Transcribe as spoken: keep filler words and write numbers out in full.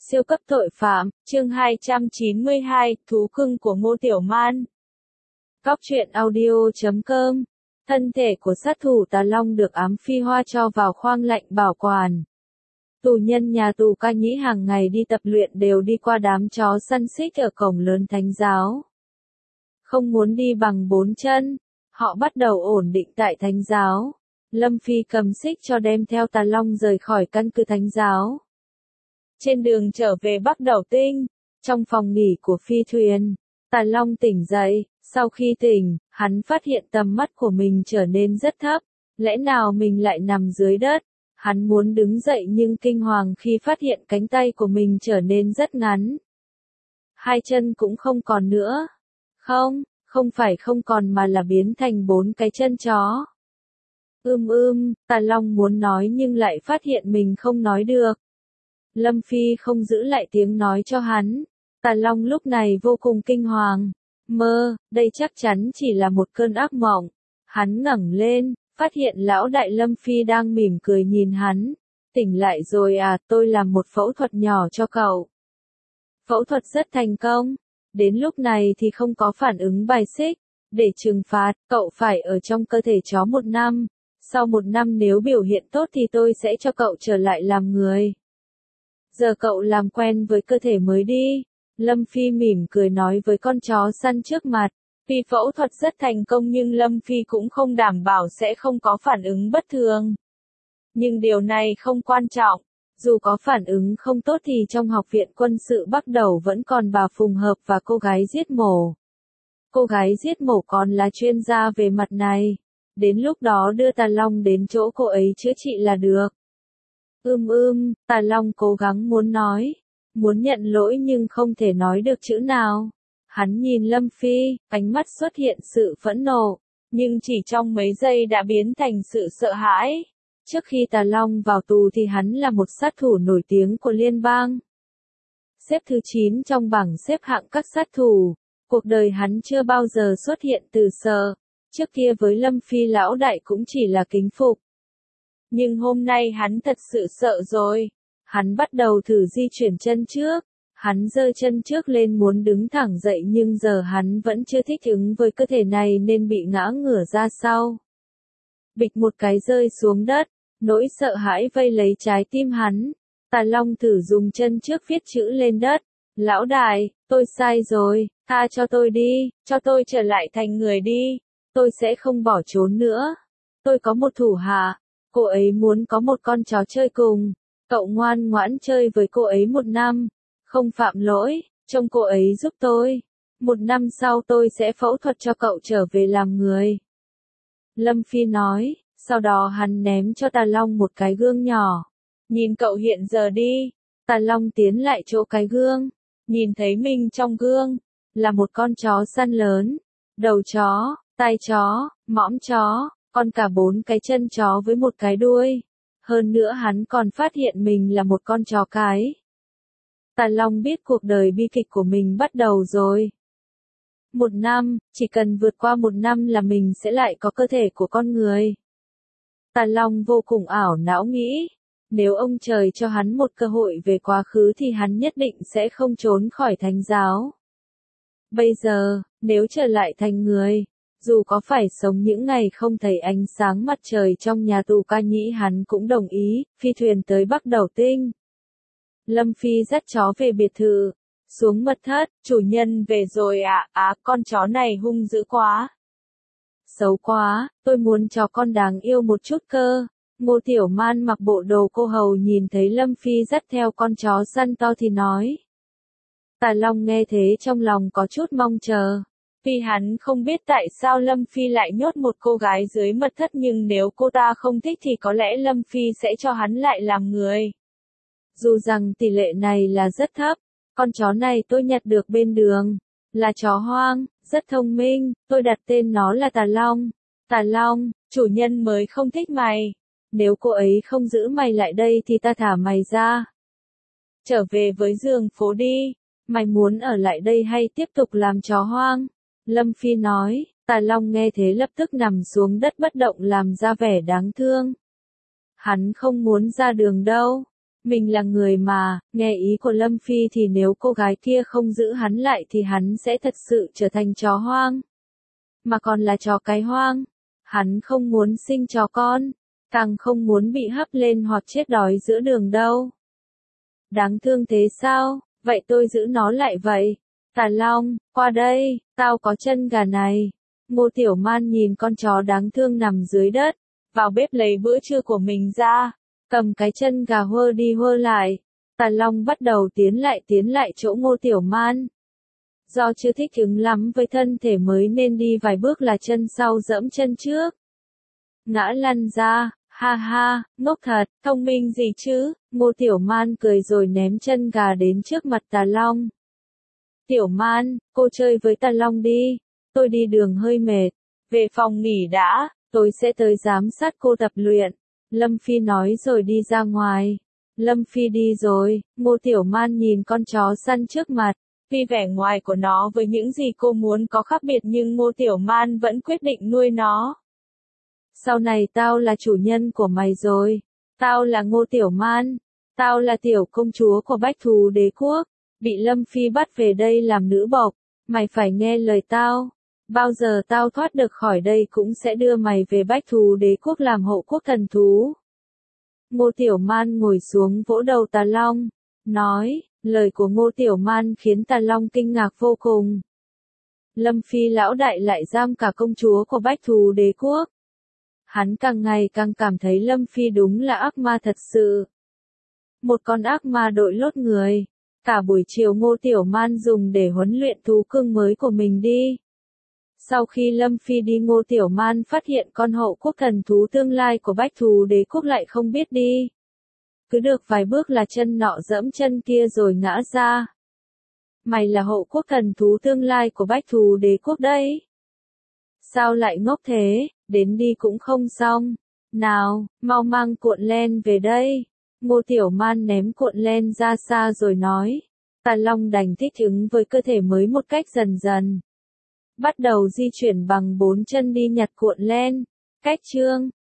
Siêu cấp tội phạm, chương hai trăm chín mươi hai, thú cưng của Ngô Tiểu Man. Cóc truyện audio chấm com. Thân thể của sát thủ Tà Long được ám phi hoa cho vào khoang lạnh bảo quản. Tù nhân nhà tù Ca Nhĩ hàng ngày đi tập luyện đều đi qua đám chó săn xích ở cổng lớn thánh giáo. Không muốn đi bằng bốn chân, họ bắt đầu ổn định tại thánh giáo. Lâm Phi cầm xích cho đem theo Tà Long rời khỏi căn cứ thánh giáo. Trên đường trở về Bắc Đẩu Tinh, trong phòng nghỉ của phi thuyền, Tà Long tỉnh dậy, sau khi tỉnh, hắn phát hiện tầm mắt của mình trở nên rất thấp, lẽ nào mình lại nằm dưới đất, hắn muốn đứng dậy nhưng kinh hoàng khi phát hiện cánh tay của mình trở nên rất ngắn. Hai chân cũng không còn nữa, không, không phải không còn mà là biến thành bốn cái chân chó. Ưm ưm, Tà Long muốn nói nhưng lại phát hiện mình không nói được. Lâm Phi không giữ lại tiếng nói cho hắn. Tà Long lúc này vô cùng kinh hoàng. Mơ, đây chắc chắn chỉ là một cơn ác mộng. Hắn ngẩng lên, phát hiện lão đại Lâm Phi đang mỉm cười nhìn hắn. Tỉnh lại rồi à, tôi làm một phẫu thuật nhỏ cho cậu. Phẫu thuật rất thành công. Đến lúc này thì không có phản ứng bài xích. Để trừng phạt, cậu phải ở trong cơ thể chó một năm. Sau một năm nếu biểu hiện tốt thì tôi sẽ cho cậu trở lại làm người. Giờ cậu làm quen với cơ thể mới đi. Lâm Phi mỉm cười nói với con chó săn trước mặt. Tuy phẫu thuật rất thành công nhưng Lâm Phi cũng không đảm bảo sẽ không có phản ứng bất thường. Nhưng điều này không quan trọng. Dù có phản ứng không tốt thì trong học viện quân sự Bắc Đẩu vẫn còn bà Phùng Hợp và cô gái giết mổ. Cô gái giết mổ còn là chuyên gia về mặt này. Đến lúc đó đưa Tà Long đến chỗ cô ấy chữa trị là được. Ưm ưm, Tà Long cố gắng muốn nói, muốn nhận lỗi nhưng không thể nói được chữ nào. Hắn nhìn Lâm Phi, ánh mắt xuất hiện sự phẫn nộ, nhưng chỉ trong mấy giây đã biến thành sự sợ hãi. Trước khi Tà Long vào tù thì hắn là một sát thủ nổi tiếng của liên bang. Xếp thứ chín trong bảng xếp hạng các sát thủ, cuộc đời hắn chưa bao giờ xuất hiện từ sợ. Trước kia với Lâm Phi lão đại cũng chỉ là kính phục. Nhưng hôm nay hắn thật sự sợ rồi. Hắn bắt đầu thử di chuyển chân trước. Hắn giơ chân trước lên muốn đứng thẳng dậy nhưng giờ hắn vẫn chưa thích ứng với cơ thể này nên bị ngã ngửa ra sau. Bịch một cái rơi xuống đất. Nỗi sợ hãi vây lấy trái tim hắn. Tà Long thử dùng chân trước viết chữ lên đất. Lão đại, tôi sai rồi, tha cho tôi đi, cho tôi trở lại thành người đi. Tôi sẽ không bỏ trốn nữa. Tôi có một thủ hạ. Cô ấy muốn có một con chó chơi cùng. Cậu ngoan ngoãn chơi với cô ấy một năm. Không phạm lỗi, trông cô ấy giúp tôi. Một năm sau tôi sẽ phẫu thuật cho cậu trở về làm người. Lâm Phi nói, sau đó hắn ném cho Tà Long một cái gương nhỏ. Nhìn cậu hiện giờ đi. Tà Long tiến lại chỗ cái gương. Nhìn thấy mình trong gương. Là một con chó săn lớn. Đầu chó, tai chó, mõm chó. Còn cả bốn cái chân chó với một cái đuôi. Hơn nữa hắn còn phát hiện mình là một con chó cái. Tà Long biết cuộc đời bi kịch của mình bắt đầu rồi. Một năm, chỉ cần vượt qua một năm là mình sẽ lại có cơ thể của con người. Tà Long vô cùng ảo não nghĩ. Nếu ông trời cho hắn một cơ hội về quá khứ thì hắn nhất định sẽ không trốn khỏi thánh giáo. Bây giờ, nếu trở lại thành người. Dù có phải sống những ngày không thấy ánh sáng mặt trời trong nhà tù Ca Nhĩ hắn cũng đồng ý, phi thuyền tới Bắc Đẩu Tinh. Lâm Phi dắt chó về biệt thự, xuống mật thất, chủ nhân về rồi ạ, à, à, con chó này hung dữ quá. Xấu quá, tôi muốn chó con đáng yêu một chút cơ. Ngô Tiểu Man mặc bộ đồ cô hầu nhìn thấy Lâm Phi dắt theo con chó săn to thì nói. Tà Long nghe thế trong lòng có chút mong chờ. Tuy hắn không biết tại sao Lâm Phi lại nhốt một cô gái dưới mật thất nhưng nếu cô ta không thích thì có lẽ Lâm Phi sẽ cho hắn lại làm người. Dù rằng tỷ lệ này là rất thấp, con chó này tôi nhặt được bên đường, là chó hoang, rất thông minh, tôi đặt tên nó là Tà Long. Tà Long, chủ nhân mới không thích mày. Nếu cô ấy không giữ mày lại đây thì ta thả mày ra. Trở về với giường phố đi, mày muốn ở lại đây hay tiếp tục làm chó hoang? Lâm Phi nói, Tà Long nghe thế lập tức nằm xuống đất bất động làm ra vẻ đáng thương. Hắn không muốn ra đường đâu. Mình là người mà, nghe ý của Lâm Phi thì nếu cô gái kia không giữ hắn lại thì hắn sẽ thật sự trở thành chó hoang. Mà còn là chó cái hoang. Hắn không muốn sinh chó con, càng không muốn bị hấp lên hoặc chết đói giữa đường đâu. Đáng thương thế sao, vậy tôi giữ nó lại vậy. Tà Long, qua đây, tao có chân gà này. Ngô Tiểu Man nhìn con chó đáng thương nằm dưới đất, vào bếp lấy bữa trưa của mình ra, cầm cái chân gà hơ đi hơ lại. Tà Long bắt đầu tiến lại tiến lại chỗ Ngô Tiểu Man. Do chưa thích ứng lắm với thân thể mới nên đi vài bước là chân sau giẫm chân trước. Ngã lăn ra, ha ha, ngốc thật, thông minh gì chứ, Ngô Tiểu Man cười rồi ném chân gà đến trước mặt Tà Long. Tiểu Man, cô chơi với Tà Long đi, tôi đi đường hơi mệt, về phòng nghỉ đã, tôi sẽ tới giám sát cô tập luyện. Lâm Phi nói rồi đi ra ngoài. Lâm Phi đi rồi, Ngô Tiểu Man nhìn con chó săn trước mặt. Vì vẻ ngoài của nó với những gì cô muốn có khác biệt nhưng Ngô Tiểu Man vẫn quyết định nuôi nó. Sau này tao là chủ nhân của mày rồi. Tao là Ngô Tiểu Man. Tao là tiểu công chúa của Bách Thú Đế Quốc. Bị Lâm Phi bắt về đây làm nữ bộc. Mày phải nghe lời tao. Bao giờ tao thoát được khỏi đây cũng sẽ đưa mày về Bách Thú Đế Quốc làm hộ quốc thần thú. Ngô Tiểu Man ngồi xuống vỗ đầu Tà Long. Nói, lời của Ngô Tiểu Man khiến Tà Long kinh ngạc vô cùng. Lâm Phi lão đại lại giam cả công chúa của Bách Thú Đế Quốc. Hắn càng ngày càng cảm thấy Lâm Phi đúng là ác ma thật sự. Một con ác ma đội lốt người. Cả buổi chiều Ngô Tiểu Man dùng để huấn luyện thú cưng mới của mình đi. Sau khi Lâm Phi đi Ngô Tiểu Man phát hiện con hậu quốc thần thú tương lai của Bách Thú Đế Quốc lại không biết đi. Cứ được vài bước là chân nọ giẫm chân kia rồi ngã ra. Mày là hậu quốc thần thú tương lai của Bách Thú Đế Quốc đấy. Sao lại ngốc thế, đến đi cũng không xong. Nào, mau mang cuộn len về đây. Ngô Tiểu Man ném cuộn len ra xa rồi nói. Tà Long đành thích ứng với cơ thể mới một cách dần dần. Bắt đầu di chuyển bằng bốn chân đi nhặt cuộn len. Cách chương